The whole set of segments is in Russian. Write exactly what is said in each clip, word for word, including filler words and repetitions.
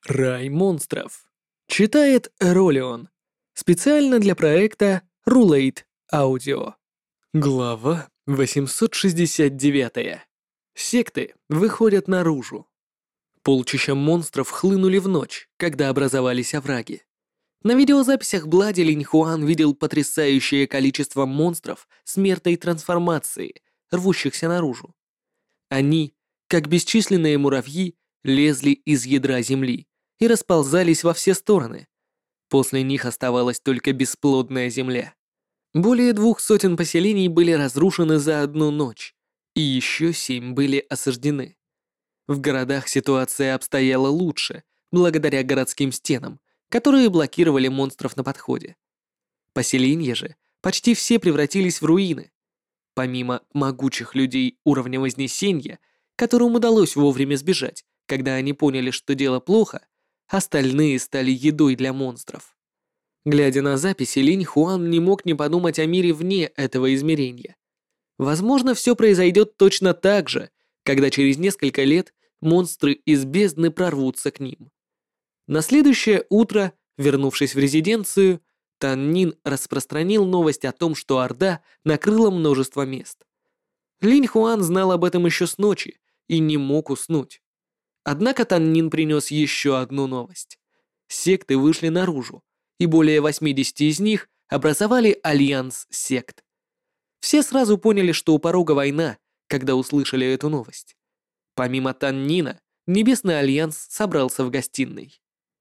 Рай монстров. Читает Ролион. Специально для проекта Rulate Audio. Глава восемьсот шестьдесят девять. Секты выходят наружу. Полчища монстров хлынули в ночь, когда образовались овраги. На видеозаписях Блади Линь Хуан видел потрясающее количество монстров смертной трансформации, рвущихся наружу. Они, как бесчисленные муравьи, лезли из ядра земли и расползались во все стороны. После них оставалась только бесплодная земля. Более двух сотен поселений были разрушены за одну ночь, и еще семь были осаждены. В городах ситуация обстояла лучше, благодаря городским стенам, которые блокировали монстров на подходе. Поселения же почти все превратились в руины. Помимо могучих людей уровня Вознесения, которым удалось вовремя сбежать, когда они поняли, что дело плохо, остальные стали едой для монстров. Глядя на записи, Линь Хуан не мог не подумать о мире вне этого измерения. Возможно, все произойдет точно так же, когда через несколько лет монстры из бездны прорвутся к ним. На следующее утро, вернувшись в резиденцию, Тан Нин распространил новость о том, что Орда накрыла множество мест. Линь Хуан знал об этом еще с ночи и не мог уснуть. Однако Тан Нин принес еще одну новость. Секты вышли наружу, и более восьмидесяти из них образовали альянс сект. Все сразу поняли, что у порога война, когда услышали эту новость. Помимо Тан Нина, Небесный альянс собрался в гостиной.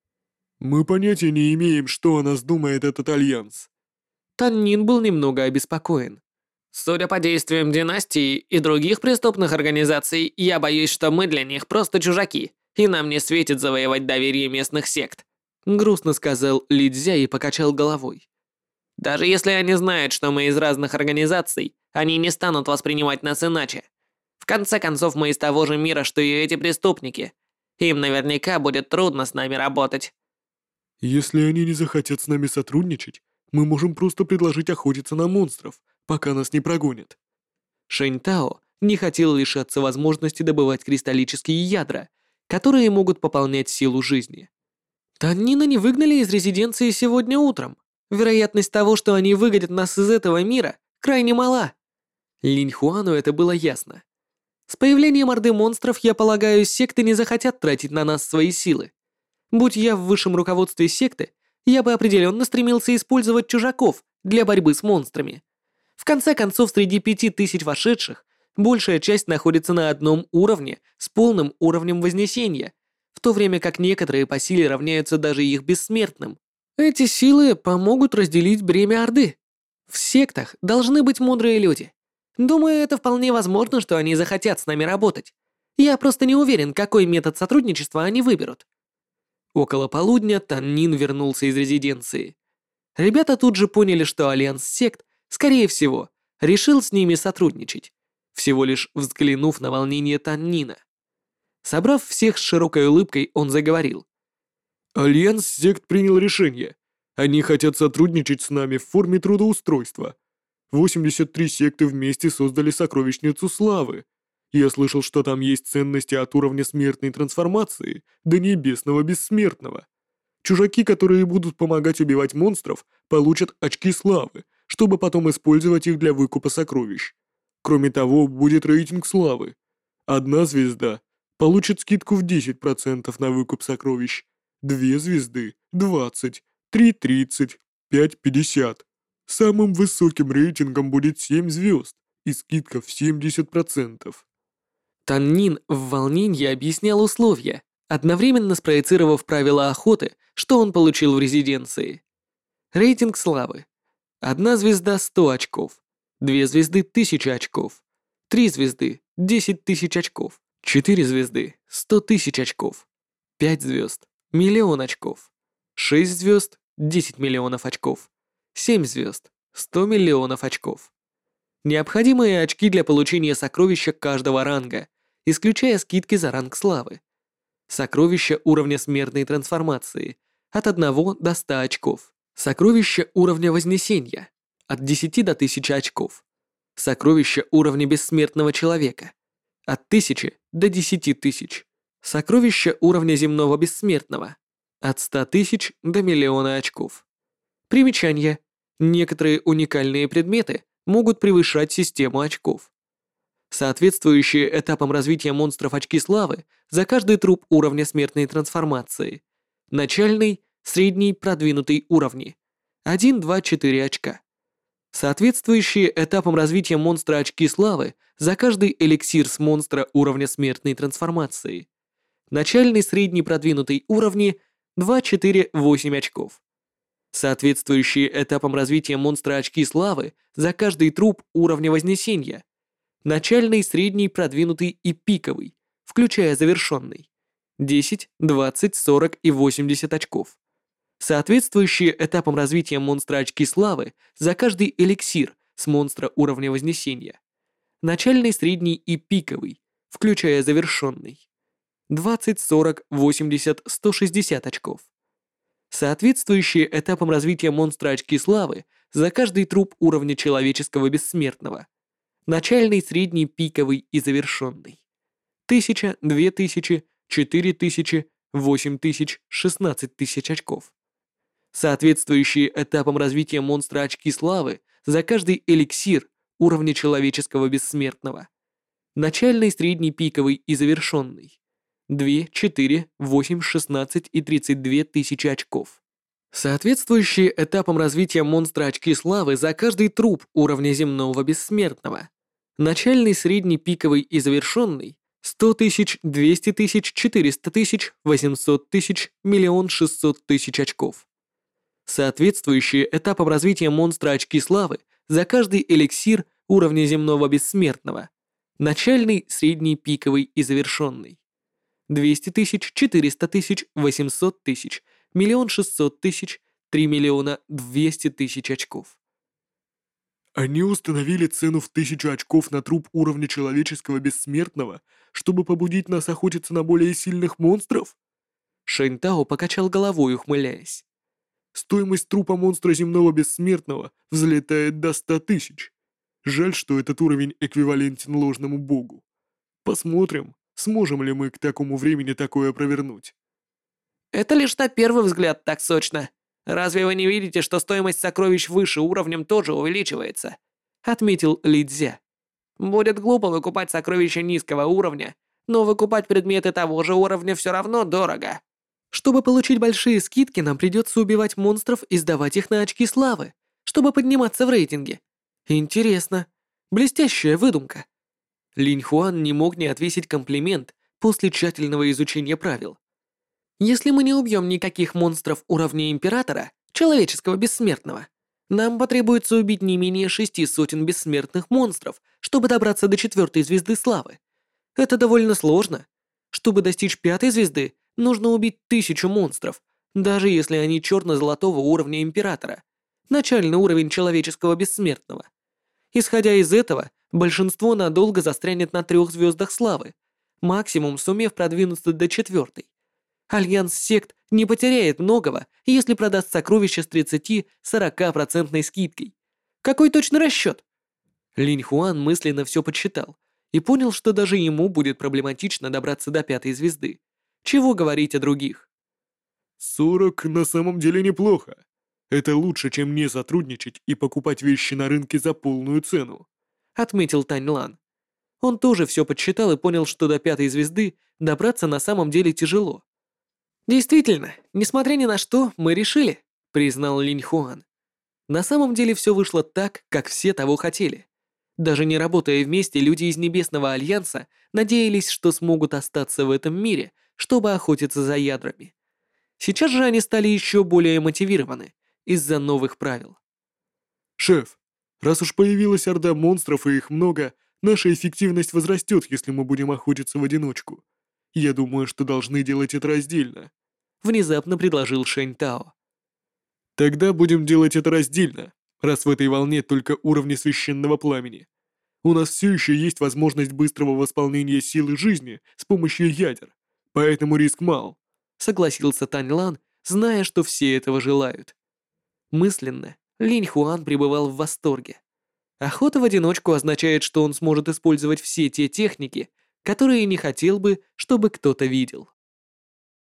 «Мы понятия не имеем, что о нас думает этот альянс». Тан Нин был немного обеспокоен. Судя по действиям династии и других преступных организаций, я боюсь, что мы для них просто чужаки, и нам не светит завоевать доверие местных сект. Грустно сказал Ли Цзя и покачал головой. Даже если они знают, что мы из разных организаций, они не станут воспринимать нас иначе. В конце концов, мы из того же мира, что и эти преступники. Им наверняка будет трудно с нами работать. «Если они не захотят с нами сотрудничать, мы можем просто предложить охотиться на монстров, пока нас не прогонят». Шэнь Тао не хотел лишаться возможности добывать кристаллические ядра, которые могут пополнять силу жизни. Тан Нина не выгнали из резиденции сегодня утром. Вероятность того, что они выгонят нас из этого мира, крайне мала. Линь Хуану это было ясно. С появлением орды монстров, я полагаю, секты не захотят тратить на нас свои силы. Будь я в высшем руководстве секты, я бы определенно стремился использовать чужаков для борьбы с монстрами. В конце концов, среди пяти тысяч вошедших, большая часть находится на одном уровне с полным уровнем Вознесения, в то время как некоторые по силе равняются даже их бессмертным. Эти силы помогут разделить бремя Орды. В сектах должны быть мудрые люди. Думаю, это вполне возможно, что они захотят с нами работать. Я просто не уверен, какой метод сотрудничества они выберут. Около полудня Тан Нин вернулся из резиденции. Ребята тут же поняли, что альянс сект, скорее всего, решил с ними сотрудничать, всего лишь взглянув на волнение Тан Нина. Собрав всех с широкой улыбкой, он заговорил. «Альянс сект принял решение. Они хотят сотрудничать с нами в форме трудоустройства. восемьдесят три секты вместе создали сокровищницу славы. Я слышал, что там есть ценности от уровня смертной трансформации до небесного бессмертного. Чужаки, которые будут помогать убивать монстров, получат очки славы, чтобы потом использовать их для выкупа сокровищ. Кроме того, будет рейтинг славы. Одна звезда получит скидку в десять процентов на выкуп сокровищ, две звезды — двадцать, три — тридцать, пять — пятьдесят. Самым высоким рейтингом будет семь звезд и скидка в семьдесят процентов. Тан Нин в волнении объяснял условия, одновременно спроецировав правила охоты, что он получил в резиденции. Рейтинг славы. Одна звезда — сто очков, две звезды — тысяча очков, три звезды — десять тысяч очков, четыре звезды — сто тысяч очков, пять звезд — миллион очков, шесть звезд — десять миллионов очков, семь звезд — сто миллионов очков. Необходимые очки для получения сокровища каждого ранга, исключая скидки за ранг славы. Сокровища уровня смертной трансформации от одного до ста очков. Сокровища уровня Вознесения от десяти до тысячи очков. Сокровища уровня бессмертного человека от тысячи до десяти тысяч. Сокровища уровня земного бессмертного. От ста тысяч до миллиона очков. Примечание. Некоторые уникальные предметы могут превышать систему очков. Соответствующие этапам развития монстров очки славы за каждый труп уровня смертной трансформации. Начальный, средний, продвинутый уровни. один, два, четыре очка. Соответствующие этапам развития монстра очки славы за каждый эликсир с монстра уровня смертной трансформации. Начальный, средний, продвинутый уровни два, четыре, восемь очков. Соответствующие этапам развития монстра очки славы за каждый труп уровня вознесения. Начальный, средний, продвинутый и пиковый, включая завершенный. десять, двадцать, сорок и восемьдесят очков. Соответствующие этапам развития монстра очки славы за каждый эликсир с монстра уровня вознесения. Начальный, средний и пиковый, включая завершенный. двадцать, сорок, восемьдесят, сто шестьдесят очков. Соответствующие этапам развития монстра очки славы за каждый труп уровня человеческого бессмертного. Начальный, средний, пиковый и завершенный. тысяча, две тысячи, четыре тысячи, восемь тысяч, шестнадцать тысяч очков. Соответствующие этапам развития монстра очки славы за каждый эликсир уровня человеческого бессмертного. Начальный, средний, пиковый и завершенный. два, четыре, восемь, шестнадцать и тридцать две тысячи очков. Соответствующие этапам развития монстра очки славы за каждый труп уровня земного бессмертного. Начальный, средний, пиковый и завершенный сто тысяч, двести тысяч, четыреста тысяч, восемьсот тысяч, миллион шестьсот тысяч очков. Соответствующие этапам развития монстра очки славы за каждый эликсир уровня земного бессмертного. Начальный, средний, пиковый и завершенный. двести тысяч, четыреста тысяч, восемьсот тысяч, миллион шестьсот тысяч, три миллиона двести тысяч очков. Они установили цену в тысячу очков на труп уровня человеческого бессмертного, чтобы побудить нас охотиться на более сильных монстров? Шэнь Тао покачал головой, ухмыляясь. Стоимость трупа монстра земного бессмертного взлетает до ста тысяч. Жаль, что этот уровень эквивалентен ложному богу. Посмотрим, сможем ли мы к такому времени такое провернуть. Это лишь на первый взгляд так сочно. Разве вы не видите, что стоимость сокровищ выше уровнем тоже увеличивается? Отметил Ли Цзя. Будет глупо выкупать сокровища низкого уровня, но выкупать предметы того же уровня все равно дорого. Чтобы получить большие скидки, нам придется убивать монстров и сдавать их на очки славы, чтобы подниматься в рейтинге. Интересно. Блестящая выдумка. Линь Хуан не мог не отвесить комплимент после тщательного изучения правил. Если мы не убьем никаких монстров уровня Императора, человеческого бессмертного, нам потребуется убить не менее шести сотен бессмертных монстров, чтобы добраться до четвертой звезды славы. Это довольно сложно. Чтобы достичь пятой звезды, нужно убить тысячу монстров, даже если они черно-золотого уровня Императора, начальный уровень человеческого бессмертного. Исходя из этого, большинство надолго застрянет на трех звездах славы, максимум сумев продвинуться до четвертой. Альянс сект не потеряет многого, если продаст сокровища с тридцати-сорока процентной скидкой. Какой точный расчет? Линь Хуан мысленно все подсчитал и понял, что даже ему будет проблематично добраться до пятой звезды. Чего говорить о других? сорок на самом деле неплохо. Это лучше, чем не сотрудничать и покупать вещи на рынке за полную цену, отметил Тань Лан. Он тоже все подсчитал и понял, что до пятой звезды добраться на самом деле тяжело. Действительно, несмотря ни на что, мы решили, признал Линь Хуан. На самом деле все вышло так, как все того хотели. Даже не работая вместе, люди из Небесного Альянса надеялись, что смогут остаться в этом мире, чтобы охотиться за ядрами. Сейчас же они стали еще более мотивированы из-за новых правил. «Шеф, раз уж появилась орда монстров и их много, наша эффективность возрастет, если мы будем охотиться в одиночку. Я думаю, что должны делать это раздельно», — внезапно предложил Шэнь Тао. «Тогда будем делать это раздельно, раз в этой волне только уровни священного пламени. У нас все еще есть возможность быстрого восполнения силы жизни с помощью ядер, поэтому риск мал», — согласился Тань Лан, зная, что все этого желают. Мысленно Линь Хуан пребывал в восторге. Охота в одиночку означает, что он сможет использовать все те техники, которые не хотел бы, чтобы кто-то видел.